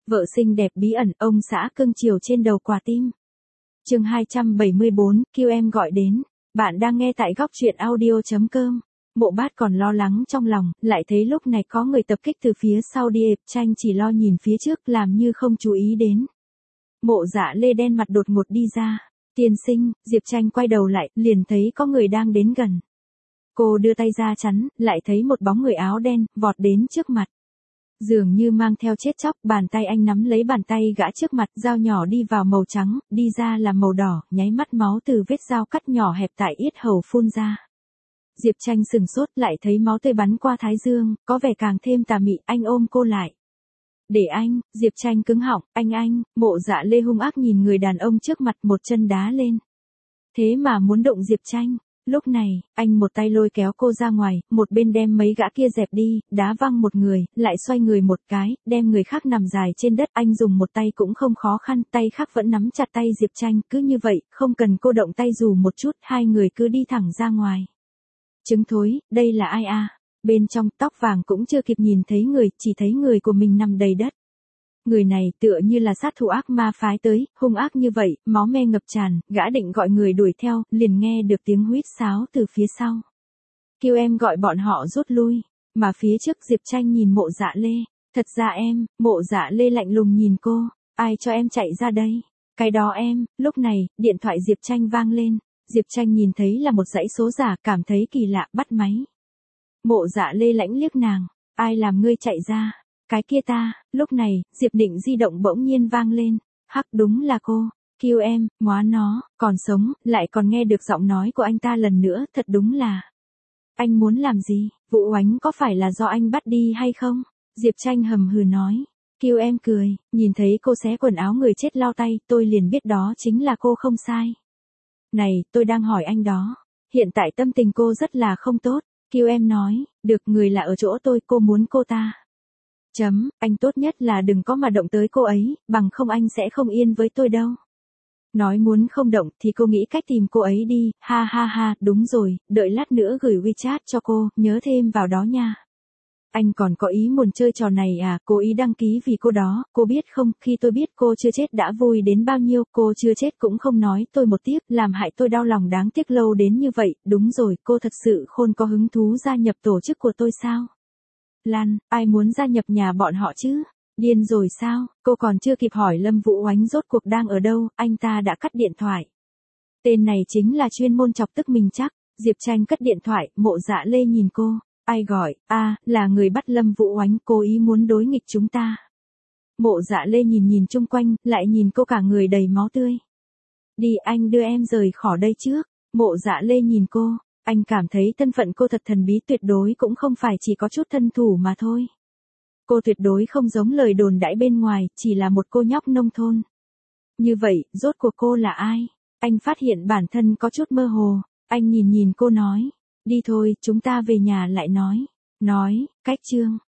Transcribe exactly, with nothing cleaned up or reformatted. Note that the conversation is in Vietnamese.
Vợ xinh đẹp bí ẩn, ông xã cưng chiều trên đầu quả tim. Chương hai trăm bảy mươi bốn, kêu em gọi đến. Bạn đang nghe tại góc truyện audio chấm com. Mộ Bát còn lo lắng trong lòng, lại thấy lúc này có người tập kích từ phía sau đi. Diệp Tranh chỉ lo nhìn phía trước làm như không chú ý đến. Mộ Dạ Lê đen mặt đột ngột đi ra. Tiên sinh, Diệp Tranh quay đầu lại, liền thấy có người đang đến gần. Cô đưa tay ra chắn, lại thấy một bóng người áo đen, vọt đến trước mặt. Dường như mang theo chết chóc, bàn tay anh nắm lấy bàn tay gã trước mặt, dao nhỏ đi vào màu trắng, đi ra là màu đỏ, nháy mắt máu từ vết dao cắt nhỏ hẹp tại yết hầu phun ra. Diệp Tranh sừng sốt, lại thấy máu tươi bắn qua thái dương, có vẻ càng thêm tà mị, anh ôm cô lại. Để anh, Diệp Tranh cứng họng, anh anh, Mộ Dạ Lê hung ác nhìn người đàn ông trước mặt, một chân đá lên. Thế mà muốn động Diệp Tranh. Lúc này, anh một tay lôi kéo cô ra ngoài, một bên đem mấy gã kia dẹp đi, đá văng một người, lại xoay người một cái, đem người khác nằm dài trên đất. Anh dùng một tay cũng không khó khăn, tay khác vẫn nắm chặt tay Diệp Tranh, cứ như vậy, không cần cô động tay dù một chút, hai người cứ đi thẳng ra ngoài. Trứng thối, đây là ai à? Bên trong, tóc vàng cũng chưa kịp nhìn thấy người, chỉ thấy người của mình nằm đầy đất. Người này tựa như là sát thủ ác ma phái tới, hung ác như vậy, máu me ngập tràn, gã định gọi người đuổi theo, liền nghe được tiếng huýt sáo từ phía sau. Kêu em gọi bọn họ rút lui, mà phía trước Diệp Tranh nhìn Mộ Dạ Lê, thật ra em, Mộ Dạ Lê lạnh lùng nhìn cô, ai cho em chạy ra đây, cái đó em. Lúc này, điện thoại Diệp Tranh vang lên, Diệp Tranh nhìn thấy là một dãy số giả, cảm thấy kỳ lạ, bắt máy. Mộ Dạ Lê lãnh liếc nàng, ai làm ngươi chạy ra? Cái kia ta. Lúc này, Diệp Định di động bỗng nhiên vang lên. Hắc, đúng là cô. Kêu em, ngóa nó, còn sống, lại còn nghe được giọng nói của anh ta lần nữa, thật đúng là. Anh muốn làm gì? Vũ Oánh có phải là do anh bắt đi hay không? Diệp Tranh hầm hừ nói. Kêu em cười, nhìn thấy cô xé quần áo người chết lau tay, tôi liền biết đó chính là cô không sai. Này, tôi đang hỏi anh đó. Hiện tại tâm tình cô rất là không tốt. Kêu em nói, được, người là ở chỗ tôi, cô muốn cô ta. Chấm, anh tốt nhất là đừng có mà động tới cô ấy, bằng không anh sẽ không yên với tôi đâu. Nói muốn không động thì cô nghĩ cách tìm cô ấy đi, ha ha ha, đúng rồi, đợi lát nữa gửi WeChat cho cô, nhớ thêm vào đó nha. Anh còn có ý muốn chơi trò này à, cố ý đăng ký vì cô đó, cô biết không, khi tôi biết cô chưa chết đã vui đến bao nhiêu, cô chưa chết cũng không nói tôi một tiếp, làm hại tôi đau lòng đáng tiếc lâu đến như vậy, đúng rồi, cô thật sự khôn có hứng thú gia nhập tổ chức của tôi sao? Lan, ai muốn gia nhập nhà bọn họ chứ? Điên rồi sao? Cô còn chưa kịp hỏi Lâm Vũ Oánh rốt cuộc đang ở đâu, anh ta đã cắt điện thoại. Tên này chính là chuyên môn chọc tức mình chắc. Diệp Tranh cất điện thoại, Mộ Dạ Lê nhìn cô. Ai gọi? A, à, là người bắt Lâm Vũ Oánh, cố ý muốn đối nghịch chúng ta. Mộ Dạ Lê nhìn nhìn chung quanh, lại nhìn cô cả người đầy máu tươi. Đi, anh đưa em rời khỏi đây trước. Mộ Dạ Lê nhìn cô. Anh cảm thấy thân phận cô thật thần bí, tuyệt đối cũng không phải chỉ có chút thân thủ mà thôi. Cô tuyệt đối không giống lời đồn đãi bên ngoài, chỉ là một cô nhóc nông thôn. Như vậy, rốt cuộc cô là ai? Anh phát hiện bản thân có chút mơ hồ, anh nhìn nhìn cô nói. Đi thôi, chúng ta về nhà lại nói. Nói, cách chương.